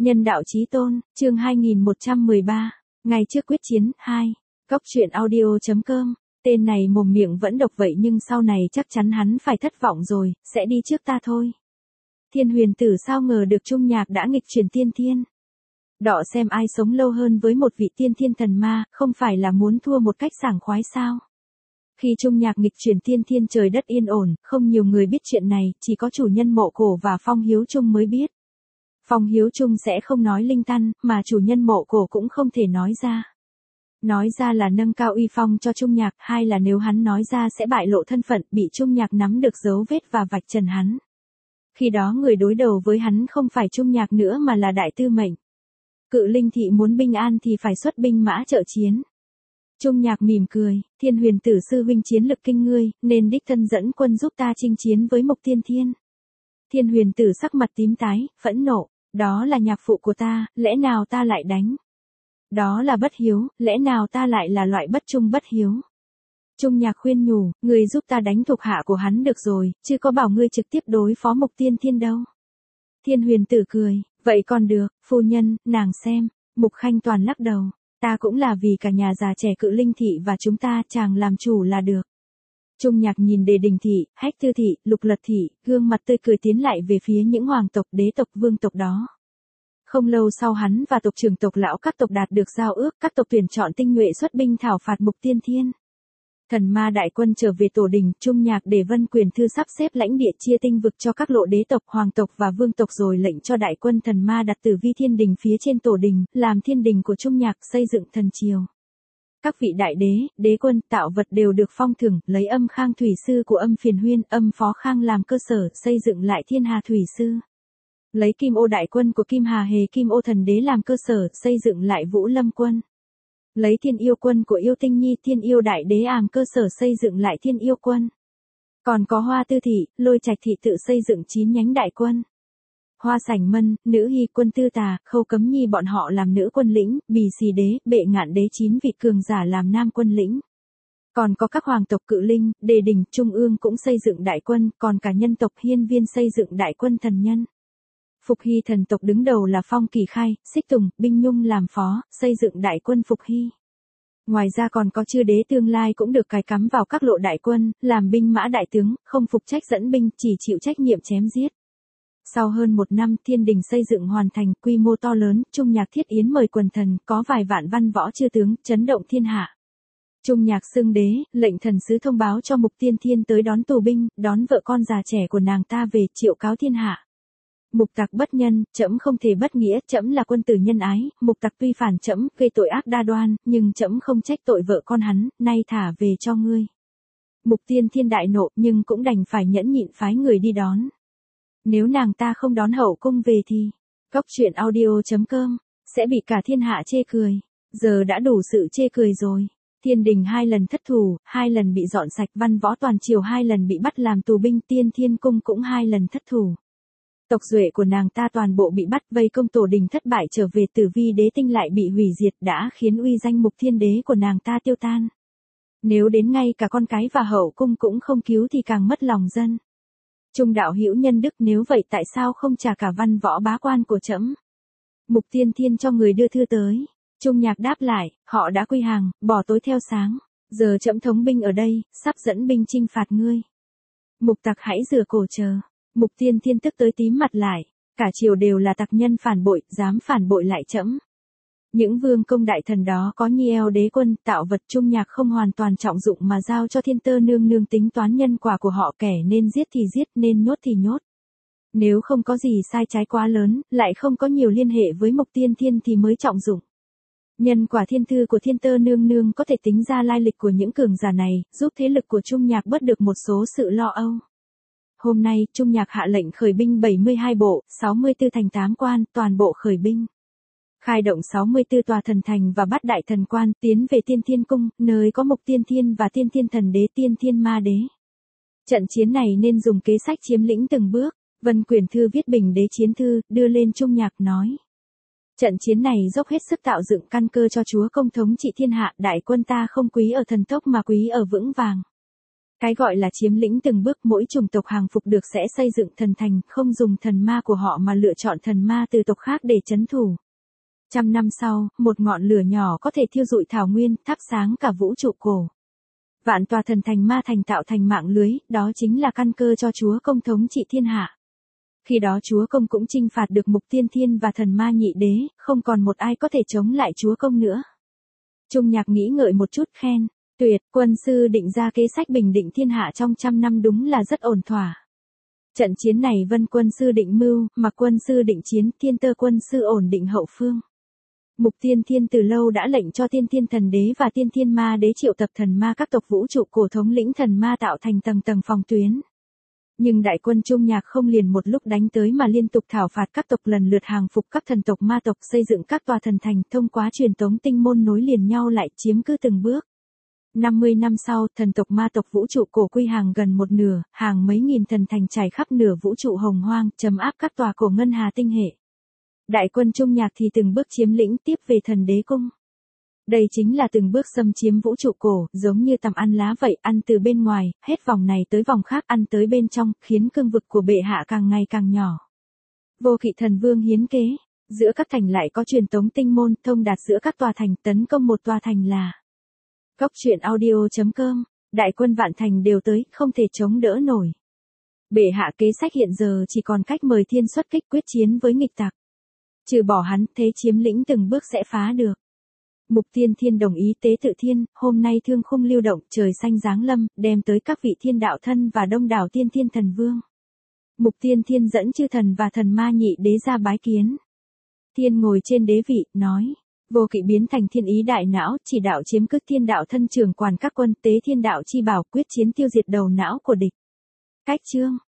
Nhân đạo chí tôn, chương 2113, ngày trước quyết chiến, 2. Cóc truyện audio.com, tên này mồm miệng vẫn độc vậy nhưng sau này chắc chắn hắn phải thất vọng rồi, sẽ đi trước ta thôi. Thiên huyền tử sao ngờ được Trung Nhạc đã nghịch chuyển tiên thiên. Đọ xem ai sống lâu hơn với một vị tiên thiên thần ma, không phải là muốn thua một cách sảng khoái sao. Khi Trung Nhạc nghịch chuyển tiên thiên trời đất yên ổn, không nhiều người biết chuyện này, chỉ có chủ nhân Mộ Cổ và Phong Hiếu Trung mới biết. Phong Hiếu Trung sẽ không nói linh tăn, mà chủ nhân Mộ Cổ cũng không thể nói ra. Nói ra là nâng cao uy phong cho Trung Nhạc, hai là nếu hắn nói ra sẽ bại lộ thân phận, bị Trung Nhạc nắm được dấu vết và vạch trần hắn. Khi đó người đối đầu với hắn không phải Trung Nhạc nữa mà là Đại Tư Mệnh. Cự Linh thị muốn binh an thì phải xuất binh mã trợ chiến. Trung Nhạc mỉm cười, Thiên huyền tử sư huynh chiến lực kinh ngươi, nên đích thân dẫn quân giúp ta chinh chiến với Mộc Tiên Thiên. Thiên huyền tử sắc mặt tím tái, phẫn nộ, đó là nhạc phụ của ta, lẽ nào ta lại đánh? Đó là bất hiếu, lẽ nào ta lại là loại bất trung bất hiếu? Trung Nhạc khuyên nhủ, ngươi giúp ta đánh thuộc hạ của hắn được rồi, chứ có bảo ngươi trực tiếp đối phó Mộc Tiên Thiên đâu. Thiên huyền tử cười, vậy còn được, phu nhân, nàng xem. Mục Khanh Toàn lắc đầu, ta cũng là vì cả nhà già trẻ Cự Linh thị và chúng ta, chàng làm chủ là được. Trung Nhạc nhìn Đề Đình thị, Hách Tư thị, Lục Lật thị, gương mặt tươi cười tiến lại về phía những hoàng tộc, đế tộc, vương tộc đó. Không lâu sau hắn và tộc trưởng tộc lão các tộc đạt được giao ước, các tộc tuyển chọn tinh nhuệ xuất binh thảo phạt Mộc Tiên Thiên. Thần ma đại quân trở về tổ đình, Trung Nhạc để Vân Quyền Thư sắp xếp lãnh địa chia tinh vực cho các lộ đế tộc, hoàng tộc và vương tộc rồi lệnh cho đại quân thần ma đặt Tử Vi Thiên Đình phía trên tổ đình, làm thiên đình của Trung Nhạc, xây dựng thần triều. Các vị đại đế, đế quân, tạo vật đều được phong thưởng, lấy Âm Khang Thủy Sư của Âm Phiền Huyên, Âm Phó Khang làm cơ sở, xây dựng lại Thiên Hà Thủy Sư. Lấy Kim Ô đại quân của Kim Hà Hề Kim Ô thần đế làm cơ sở, xây dựng lại Vũ Lâm quân. Lấy Thiên Yêu quân của Yêu Tinh Nhi Thiên Yêu đại đế làm cơ sở xây dựng lại Thiên Yêu quân. Còn có Hoa Tư thị, Lôi Trạch thị tự xây dựng 9 nhánh đại quân. Hoa Sảnh Mân, Nữ Hy quân Tư Tà, Khâu Cấm Nhi bọn họ làm nữ quân lĩnh, Bì Xì đế, Bệ Ngạn đế 9 vị cường giả làm nam quân lĩnh. Còn có các hoàng tộc Cự Linh, Đề Đình, Trung ương cũng xây dựng đại quân, còn cả nhân tộc Hiên Viên xây dựng đại quân thần nhân. Phục Hy thần tộc đứng đầu là Phong Kỳ Khai, Xích Tùng, Binh Nhung làm phó, xây dựng đại quân Phục Hy. Ngoài ra còn có Chư đế tương lai cũng được cài cắm vào các lộ đại quân, làm binh mã đại tướng, không phục trách dẫn binh, chỉ chịu trách nhiệm chém giết. Sau hơn một năm thiên đình xây dựng hoàn thành, quy mô to lớn, Trung Nhạc thiết yến mời quần thần, có vài vạn văn võ chư tướng, chấn động thiên hạ. Trung Nhạc xưng đế, lệnh thần sứ thông báo cho Mục Tiên Thiên tới đón tù binh, đón vợ con già trẻ của nàng ta về, triệu cáo thiên hạ. Mục Tặc bất nhân, trẫm không thể bất nghĩa, trẫm là quân tử nhân ái, Mục Tặc tuy phản trẫm, gây tội ác đa đoan, nhưng trẫm không trách tội vợ con hắn, nay thả về cho ngươi. Mục Tiên Thiên đại nộ, nhưng cũng đành phải nhẫn nhịn phái người đi đón. Nếu nàng ta không đón hậu cung về thì, Cóc truyện audio.com, sẽ bị cả thiên hạ chê cười. Giờ đã đủ sự chê cười rồi. Thiên đình 2 lần thất thủ, 2 lần bị dọn sạch, văn võ toàn triều 2 lần bị bắt làm tù binh, Tiên Thiên cung cũng 2 lần thất thủ. Tộc duệ của nàng ta toàn bộ bị bắt, vây công tổ đình thất bại, trở về Tử Vi đế tinh lại bị hủy diệt, đã khiến uy danh Mục Thiên đế của nàng ta tiêu tan. Nếu đến ngay cả con cái và hậu cung cũng không cứu thì càng mất lòng dân. Trung đạo hữu nhân đức, nếu vậy tại sao không trả cả văn võ bá quan của trẫm? Mục Tiên Thiên cho người đưa thư tới. Trung Nhạc đáp lại, họ đã quy hàng, bỏ tối theo sáng. Giờ trẫm thống binh ở đây, sắp dẫn binh chinh phạt ngươi. Mục Tặc hãy rửa cổ chờ. Mục Tiên Thiên tức tới tím mặt lại, cả triều đều là tặc nhân phản bội, dám phản bội lại trẫm. Những vương công đại thần đó có Nhi Eo đế quân, tạo vật, Trung Nhạc không hoàn toàn trọng dụng mà giao cho Thiên Tơ nương nương tính toán nhân quả của họ, kẻ nên giết thì giết, nên nhốt thì nhốt. Nếu không có gì sai trái quá lớn, lại không có nhiều liên hệ với Mộc Tiên Thiên thì mới trọng dụng. Nhân quả thiên thư của Thiên Tơ nương nương có thể tính ra lai lịch của những cường giả này, giúp thế lực của Trung Nhạc bớt được một số sự lo âu. Hôm nay, Trung Nhạc hạ lệnh khởi binh 72 bộ, 64 thành 8 quan, toàn bộ khởi binh. Khai động 64 tòa thần thành và bắt đại thần quan, tiến về Tiên Thiên cung, nơi có Mộc Tiên Thiên và Tiên Thiên thần đế, Tiên Thiên ma đế. Trận chiến này nên dùng kế sách chiếm lĩnh từng bước. Vân Quyền Thư viết bình đế chiến thư, đưa lên Trung Nhạc nói. Trận chiến này dốc hết sức tạo dựng căn cơ cho chúa công thống trị thiên hạ, đại quân ta không quý ở thần tốc mà quý ở vững vàng. Cái gọi là chiếm lĩnh từng bước, mỗi chủng tộc hàng phục được sẽ xây dựng thần thành, không dùng thần ma của họ mà lựa chọn thần ma từ tộc khác để trấn thủ. 100 năm sau, một ngọn lửa nhỏ có thể thiêu rụi thảo nguyên, thắp sáng cả vũ trụ cổ. Vạn tòa thần thành ma thành tạo thành mạng lưới, đó chính là căn cơ cho Chúa Công thống trị thiên hạ. Khi đó Chúa Công cũng chinh phạt được Mục Tiên Thiên và thần ma nhị đế, không còn một ai có thể chống lại Chúa Công nữa. Trung Nhạc nghĩ ngợi một chút khen, tuyệt, quân sư định ra kế sách bình định thiên hạ trong 100 năm đúng là rất ổn thỏa. Trận chiến này Vân quân sư định mưu, Mạc quân sư định chiến, Thiên Tơ quân sư ổn định hậu phương. Mục Tiên Thiên từ lâu đã lệnh cho Tiên Thiên Thần Đế và Tiên Thiên Ma Đế triệu tập thần ma các tộc vũ trụ cổ thống lĩnh thần ma tạo thành tầng tầng phòng tuyến. Nhưng đại quân Trung Nhạc không liền một lúc đánh tới mà liên tục thảo phạt các tộc, lần lượt hàng phục các thần tộc ma tộc, xây dựng các tòa thần thành, thông qua truyền tống tinh môn nối liền nhau lại, chiếm cứ từng bước. 50 năm sau, thần tộc ma tộc vũ trụ cổ quy hàng gần một nửa, hàng mấy nghìn thần thành trải khắp nửa vũ trụ hồng hoang, trấn áp các tòa cổ ngân hà tinh hệ. Đại quân Trung Nhạc thì từng bước chiếm lĩnh tiếp về thần đế cung. Đây chính là từng bước xâm chiếm vũ trụ cổ, giống như tằm ăn lá vậy, ăn từ bên ngoài, hết vòng này tới vòng khác, ăn tới bên trong, khiến cương vực của bệ hạ càng ngày càng nhỏ. Vô Kỵ Thần Vương hiến kế, giữa các thành lại có truyền tống tinh môn, thông đạt giữa các tòa thành, tấn công một tòa thành là. Cốc truyện audio.com, đại quân vạn thành đều tới, không thể chống đỡ nổi. Bệ hạ kế sách hiện giờ chỉ còn cách mời thiên xuất kích quyết chiến với nghịch tặc. Trừ bỏ hắn, thế chiếm lĩnh từng bước sẽ phá được. Mục Tiên Thiên đồng ý tế tự thiên, hôm nay thương khung lưu động, trời xanh giáng lâm, đem tới các vị thiên đạo thân và đông đảo Tiên Thiên Thần Vương. Mục Tiên Thiên dẫn chư thần và thần ma nhị đế ra bái kiến. Thiên ngồi trên đế vị, nói, Vô Kỵ biến thành thiên ý đại não, chỉ đạo chiếm cứ thiên đạo thân, trưởng quản các quân, tế thiên đạo chi bảo, quyết chiến tiêu diệt đầu não của địch. Cách chương